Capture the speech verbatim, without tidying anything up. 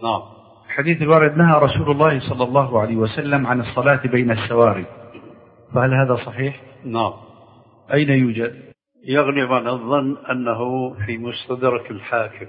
نعم. حديث الوارد نهى رسول الله صلى الله عليه وسلم عن الصلاة بين السواري، فهل هذا صحيح؟ نعم. أين يوجد؟ يغلب عن الظن أنه في مستدرك الحاكم.